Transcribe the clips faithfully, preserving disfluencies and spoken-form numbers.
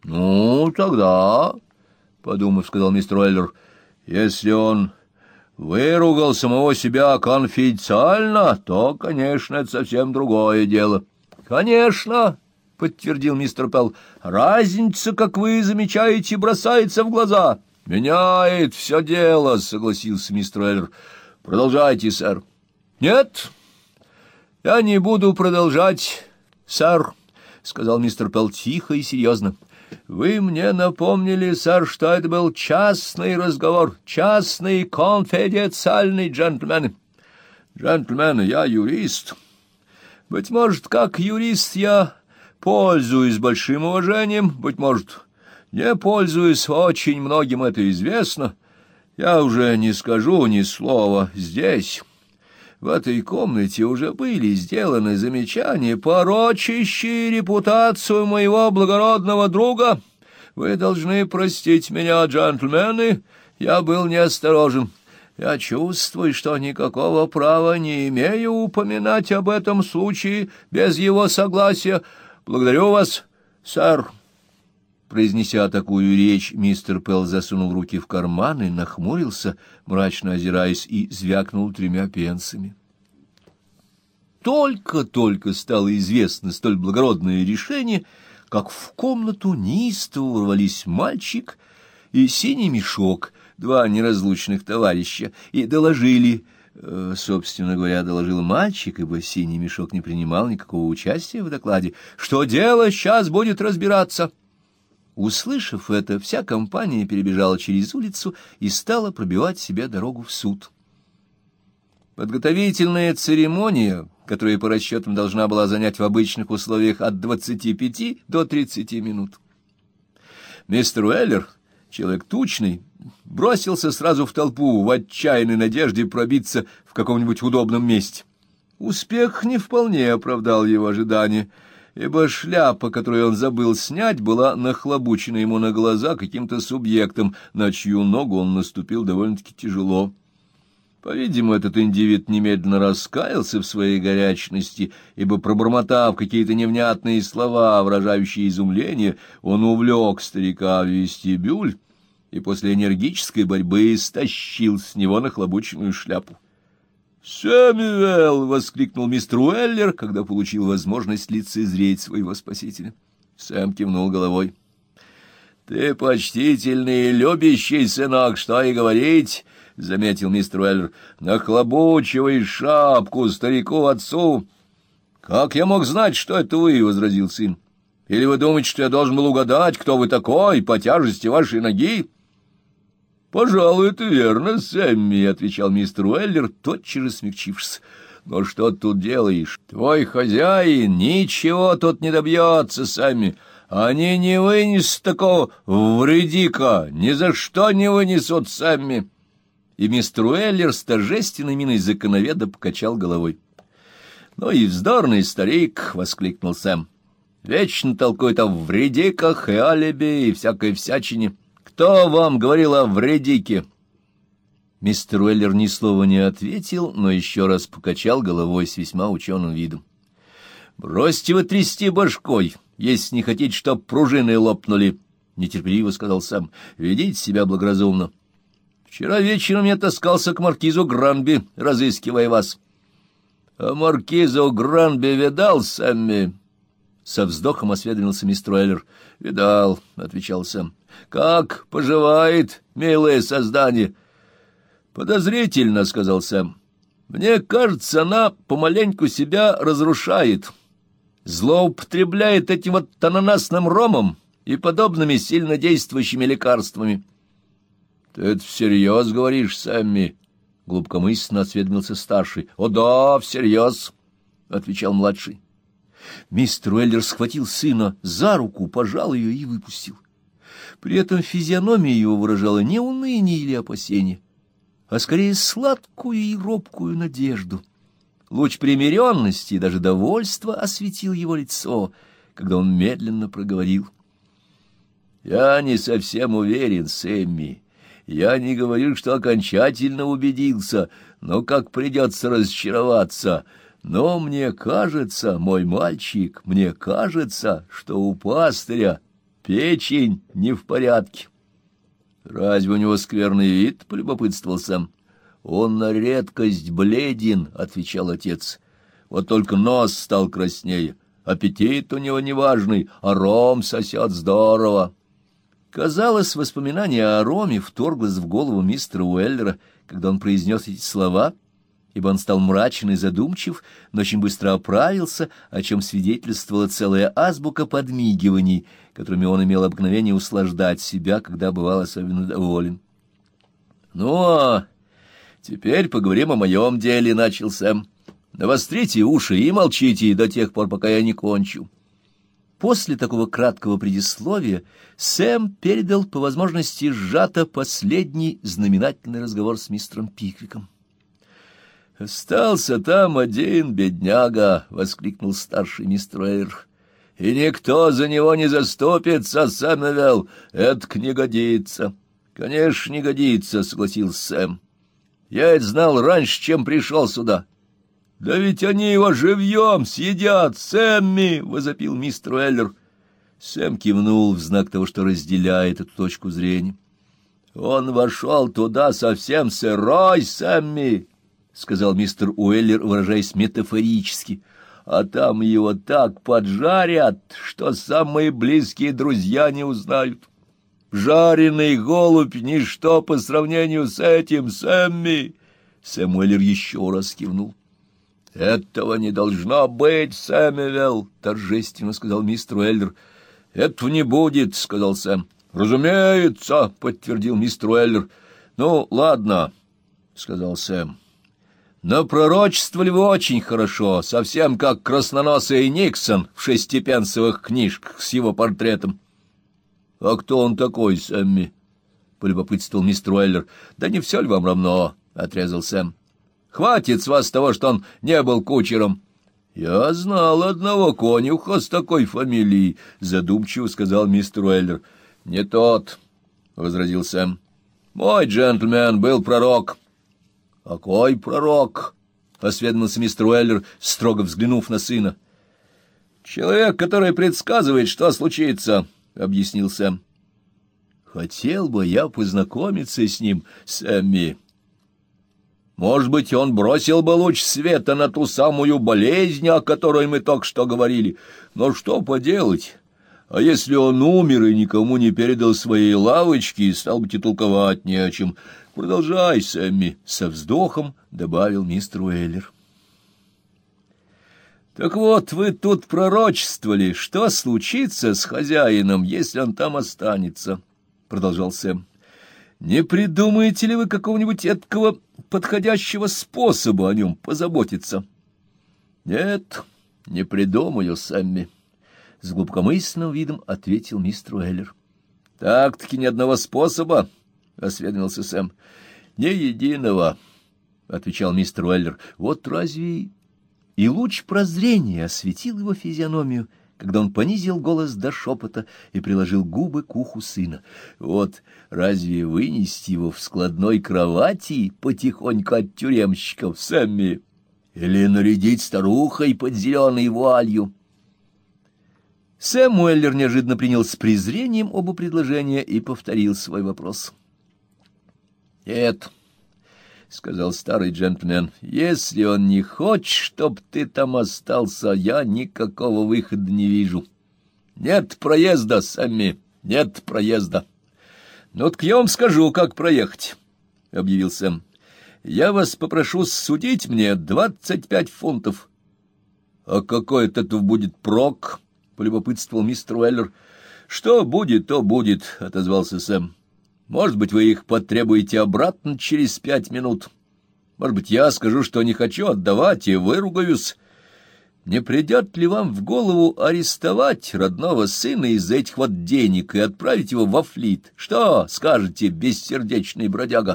— Ну, тогда, — подумав, сказал мистер Уэллер, — если он выругал самого себя конфиденциально, то, конечно, это совсем другое дело. — Конечно, — подтвердил мистер Пелл, — разница, как вы замечаете, бросается в глаза. — Меняет все дело, — согласился мистер Уэллер. — Продолжайте, сэр. — Нет, я не буду продолжать, сэр, — сказал мистер Пелл тихо и серьезно. — Вы мне напомнили, сэр, что это был частный разговор, частный конфиденциальный, джентльмены. Джентльмены, я юрист. Быть может, как юрист я пользуюсь большим уважением, быть может, не пользуюсь, очень многим это известно. Я уже не скажу ни слова здесь. В этой комнате уже были сделаны замечания, порочащие репутацию моего благородного друга. Вы должны простить меня, джентльмены, я был неосторожен. Я чувствую, что никакого права не имею упоминать об этом случае без его согласия. Благодарю вас, сэр. Произнеся такую речь, мистер Пелл засунул руки в карманы, нахмурился, мрачно озираясь, и звякнул тремя пенсами. Только-только стало известно столь благородное решение, как в комнату неистово ворвались мальчик и синий мешок, два неразлучных товарища, и доложили, э, собственно говоря, доложил мальчик, ибо синий мешок не принимал никакого участия в докладе, что дело сейчас будет разбираться. Услышав это, вся компания перебежала через улицу и стала пробивать себе дорогу в суд. Подготовительная церемония, которая по расчетам должна была занять в обычных условиях от двадцати пяти до тридцати минут. Мистер Уэллер, человек тучный, бросился сразу в толпу в отчаянной надежде пробиться в каком-нибудь удобном месте. Успех не вполне оправдал его ожидания, ибо шляпа, которую он забыл снять, была нахлобучена ему на глаза каким-то субъектом, на чью ногу он наступил довольно-таки тяжело. По-видимому, этот индивид немедленно раскаялся в своей горячности, ибо, пробормотав какие-то невнятные слова, выражающие изумление, он увлек старика в вестибюль и после энергической борьбы стащил с него нахлобученную шляпу. «Сэмюэл!» — воскликнул мистер Уэллер, когда получил возможность лицезреть своего спасителя. Сэм кивнул головой. «Ты почтительный и любящий сынок, что и говорить!» — заметил мистер Уэллер. — Нахлобучивай шапку старику-отцу. — Как я мог знать, что это вы? — возразил сын. — Или вы думаете, что я должен был угадать, кто вы такой, по тяжести вашей ноги? — Пожалуй, это верно, Сэмми, — отвечал мистер Уэллер, тотчас же смягчившись. — Но что ты тут делаешь? Твой хозяин ничего тут не добьется, Сэмми. Они не вынесут такого вредика, ни за что не вынесут, Сэмми. И мистер Уэллер с торжественной миной законоведа покачал головой. — Ну и вздорный старик! — воскликнул Сэм. — Вечно толкует о вредиках и алиби и всякой всячине. Кто вам говорил о вредике? Мистер Уэллер ни слова не ответил, но еще раз покачал головой с весьма ученым видом. — Бросьте вы трясти башкой, если не хотите, чтоб пружины лопнули, — нетерпеливо сказал Сэм. — Ведите себя благоразумно. Вчера вечером я таскался к маркизу Гранби, разыскивая вас. — А маркизу Гранби видал, Сэмми? — со вздохом осведомился мистер Уэллер. — Видал, — отвечал Сэм. — Как поживает, милое создание? — Подозрительно, — сказал Сэм. — Мне кажется, она помаленьку себя разрушает. Злоупотребляет этим вот ананасным ромом и подобными сильнодействующими лекарствами. — Ты это всерьез говоришь, Сэмми? — глубокомысленно осведомился старший. — О да, всерьез, — отвечал младший. Мистер Уэллер схватил сына за руку, пожал ее и выпустил. При этом физиономия его выражала не уныние или опасение, а скорее сладкую и робкую надежду. Луч примиренности и даже довольства осветил его лицо, когда он медленно проговорил. — Я не совсем уверен, Сэмми. Я не говорю, что окончательно убедился, но как придется разочароваться. Но мне кажется, мой мальчик, мне кажется, что у пастыря Печень не в порядке. Разве у него скверный вид? — полюбопытствовал Сэм. Он на редкость бледен, — отвечал отец. Вот только нос стал краснее. Аппетит у него неважный, а ром сосет здорово. Казалось, воспоминание о роме вторглось в голову мистера Уэллера, когда он произнес эти слова, ибо он стал мрачен и задумчив, но очень быстро оправился, о чем свидетельствовала целая азбука подмигиваний, которыми он имел обыкновение услаждать себя, когда бывал особенно доволен. — Ну, а теперь поговорим о моем деле, — начал Сэм. — Навострите уши и молчите до тех пор, пока я не кончу. После такого краткого предисловия Сэм передал по возможности сжато последний знаменательный разговор с мистером Пиквиком. «Остался там один бедняга!» — воскликнул старший мистер Уэллер. «И никто за него не заступится, Сэмюэл! Это не годится!» «Конечно, не годится!» — согласился Сэм. «Я это знал раньше, чем пришел сюда!» «Да ведь они его живьем съедят, Сэмми!» — возопил мистер Уэллер. Сэм кивнул в знак того, что разделяет эту точку зрения. «Он вошел туда совсем сырой, Сэмми!» — сказал мистер Уэллер, выражаясь метафорически. «А там его так поджарят, что самые близкие друзья не узнают. Жареный голубь — ничто по сравнению с этим, Сэмми!» Сэм Уэллер еще раз кивнул. «Этого не должно быть, Сэмюэл!» — торжественно сказал мистер Уэллер. «Этого не будет», — сказал Сэм. «Разумеется», — подтвердил мистер Уэллер. «Ну, ладно», — сказал Сэм. «Напророчествовали вы очень хорошо, совсем как красноносый Никсон в шестипенсовых книжках с его портретом». «А кто он такой, Сэмми?» — полюбопытствовал мистер Уэллер. «Да не все ли вам равно?» — отрезал Сэм. «Хватит с вас того, что он не был кучером». «Я знал одного конюха с такой фамилией», — задумчиво сказал мистер Уэллер. «Не тот», — возразил Сэм. «Мой джентльмен был пророк». «Какой пророк?» — осведомился мистер Уэллер, строго взглянув на сына. «Человек, который предсказывает, что случится», — объяснил Сэм. «Хотел бы я познакомиться с ним, Сэмми. Может быть, он бросил бы луч света на ту самую болезнь, о которой мы только что говорили. Но что поделать? А если он умер и никому не передал своей лавочки, стал быть, и толковать не о чем. Продолжай, Сэмми», — со вздохом добавил мистер Уэллер. «Так вот, вы тут пророчествовали, что случится с хозяином, если он там останется», — продолжал Сэм. «Не придумаете ли вы какого-нибудь эткого подходящего способа о нем позаботиться?» «Нет, не придумаю, Сэмми», — с глубокомысленным видом ответил мистер Уэллер. «Так-таки ни одного способа», — осведомился Сэм. «Ни единого», — отвечал мистер Уэллер. «Вот разве...» И луч прозрения осветил его физиономию, когда он понизил голос до шепота и приложил губы к уху сына. «Вот разве вынести его в складной кровати потихоньку от тюремщиков, Сэмми? Или нарядить старухой под зеленой вуалью?» Сэм Уэллер неожиданно принял с презрением оба предложения и повторил свой вопрос. «Нет», — сказал старый джентльмен, — «если он не хочет, чтоб ты там остался, я никакого выхода не вижу. Нет проезда, Сэмми, нет проезда». «Ну, так я вам скажу, как проехать», — объявил Сэм. «Я вас попрошу судить мне двадцать пять фунтов». «А какой от этого будет прок?» — полюбопытствовал мистер Уэллер. «Что будет, то будет», — отозвался Сэм. «Может быть, вы их потребуете обратно через пять минут. Может быть, я скажу, что не хочу отдавать, и выругаюсь. Не придет ли вам в голову арестовать родного сына из-за этих вот денег и отправить его во Флит? Что скажете, бессердечный бродяга?»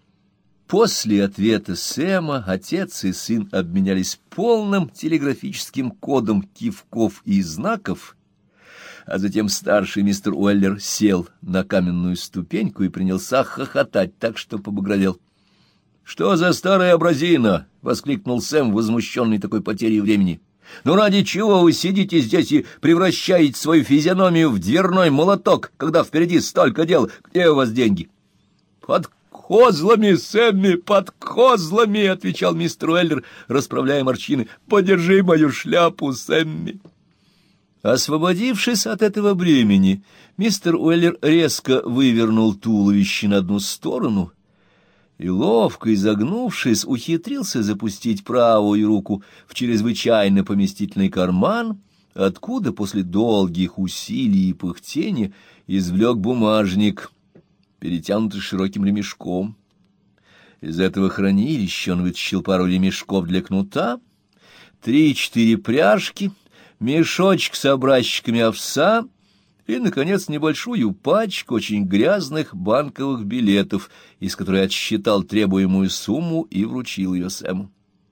После ответа Сэма отец и сын обменялись полным телеграфическим кодом кивков и знаков, а затем старший мистер Уэллер сел на каменную ступеньку и принялся хохотать так, что побагровел. «Что за старая образина?» — воскликнул Сэм, возмущенный такой потерей времени. Ну ради чего вы сидите здесь и превращаете свою физиономию в дверной молоток, когда впереди столько дел? Где у вас деньги? Под козлами, Сэмми, под козлами, — отвечал мистер Уэллер, расправляя морщины. Подержи мою шляпу, Сэмми. Освободившись от этого бремени, мистер Уэллер резко вывернул туловище на одну сторону и, ловко изогнувшись, ухитрился запустить правую руку в чрезвычайно поместительный карман, откуда после долгих усилий и пыхтения извлек бумажник, перетянутый широким ремешком. Из этого хранилища он вытащил пару ремешков для кнута, три-четыре пряжки, мешочек с образчиками овса и, наконец, небольшую пачку очень грязных банковых билетов, из которой отсчитал требуемую сумму и вручил ее Сэму.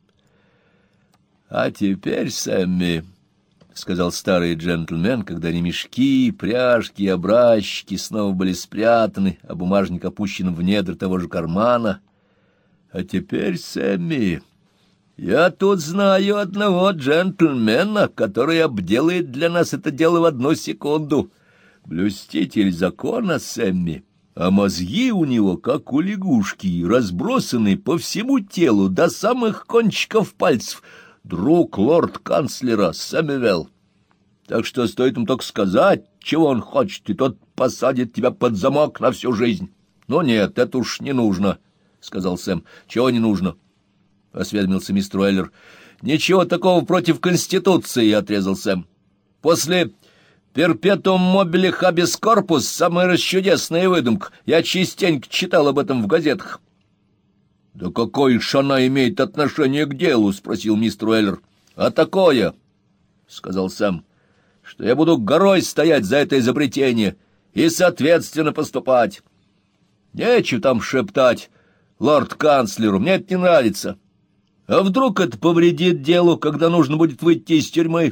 — А теперь, Сэмми, — сказал старый джентльмен, когда ремешки, пряжки и образчики снова были спрятаны, а бумажник опущен в недр того же кармана, — а теперь, Сэмми, я тут знаю одного джентльмена, который обделает для нас это дело в одну секунду. Блюститель закона, Сэмми, а мозги у него, как у лягушки, разбросаны по всему телу до самых кончиков пальцев. Друг лорд-канцлера Сэмюэл. Так что стоит ему только сказать, чего он хочет, и тот посадит тебя под замок на всю жизнь. — Ну нет, это уж не нужно, — сказал Сэм. — Чего не нужно? — осведомился мистер Уэллер. — Ничего такого против Конституции, — отрезал Сэм. — После перпетуум мобиле хабис корпус — самая расчудесная выдумка. Я частенько читал об этом в газетах. — Да какое ж она имеет отношение к делу? — спросил мистер Уэллер. — А такое, — сказал Сэм, — что я буду горой стоять за это изобретение и соответственно поступать. Нечего там шептать лорд-канцлеру, мне это не нравится. А вдруг это повредит делу, когда нужно будет выйти из тюрьмы?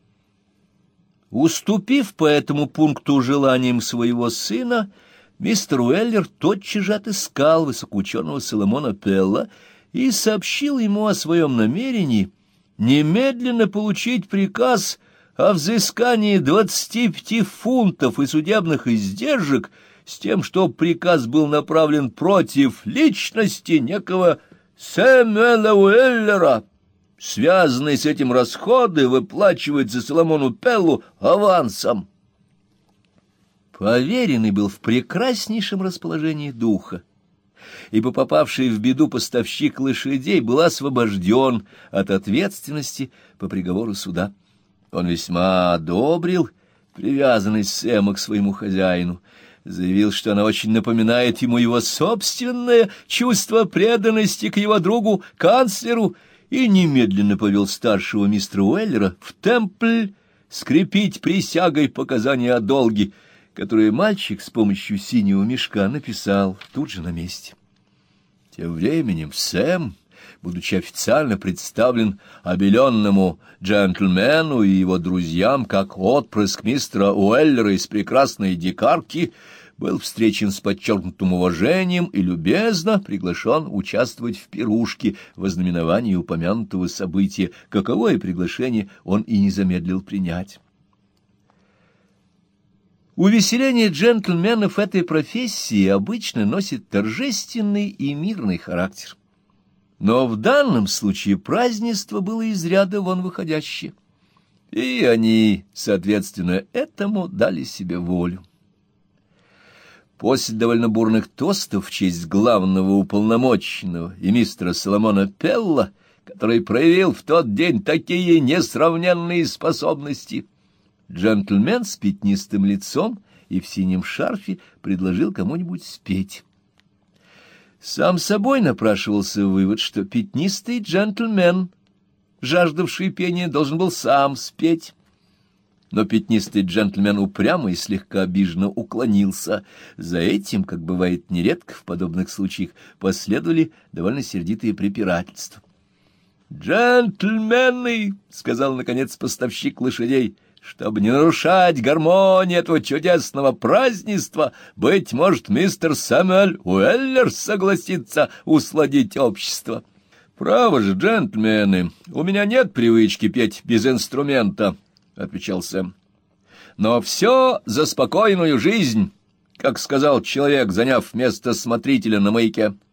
Уступив по этому пункту желаниям своего сына, мистер Уэллер тотчас же отыскал высокоученого Соломона Пелла и сообщил ему о своем намерении немедленно получить приказ о взыскании двадцати пяти фунтов и судебных издержек, с тем, что приказ был направлен против личности некого Сэмюэла Уэллера. Связанные с этим расходы выплачиваются Соломону Пеллу авансом. Поверенный был в прекраснейшем расположении духа, ибо попавший в беду поставщик лошадей был освобожден от ответственности по приговору суда. Он весьма одобрил привязанность Сэма к своему хозяину, заявил, что она очень напоминает ему его собственное чувство преданности к его другу, канцлеру, и немедленно повел старшего мистера Уэллера в Темпль скрепить присягой показания о долге, которые мальчик с помощью синего мешка написал тут же на месте. Тем временем Сэм, будучи официально представлен обеленному джентльмену и его друзьям как отпрыск мистера Уэллера из прекрасной дикарки, был встречен с подчеркнутым уважением и любезно приглашен участвовать в пирушке в ознаменовании упомянутого события, каковое приглашение он и не замедлил принять. Увеселение джентльменов этой профессии обычно носит торжественный и мирный характер. Но в данном случае празднество было из ряда вон выходящее, и они, соответственно, этому дали себе волю. После довольно бурных тостов в честь главного уполномоченного и мистера Соломона Пелла, который проявил в тот день такие несравненные способности, джентльмен с пятнистым лицом и в синем шарфе предложил кому-нибудь спеть. Сам собой напрашивался вывод, что пятнистый джентльмен, жаждавший пения, должен был сам спеть. Но пятнистый джентльмен упрямо и слегка обиженно уклонился. За этим, как бывает нередко в подобных случаях, последовали довольно сердитые препирательства. «Джентльмены!» — сказал, наконец, поставщик лошадей. «Чтобы не нарушать гармонии этого чудесного празднества, быть может, мистер Сэмюэль Уэллер согласится усладить общество». «Право же, джентльмены, у меня нет привычки петь без инструмента», — отвечал Сэм. «Но все за спокойную жизнь, как сказал человек, заняв место смотрителя на маяке.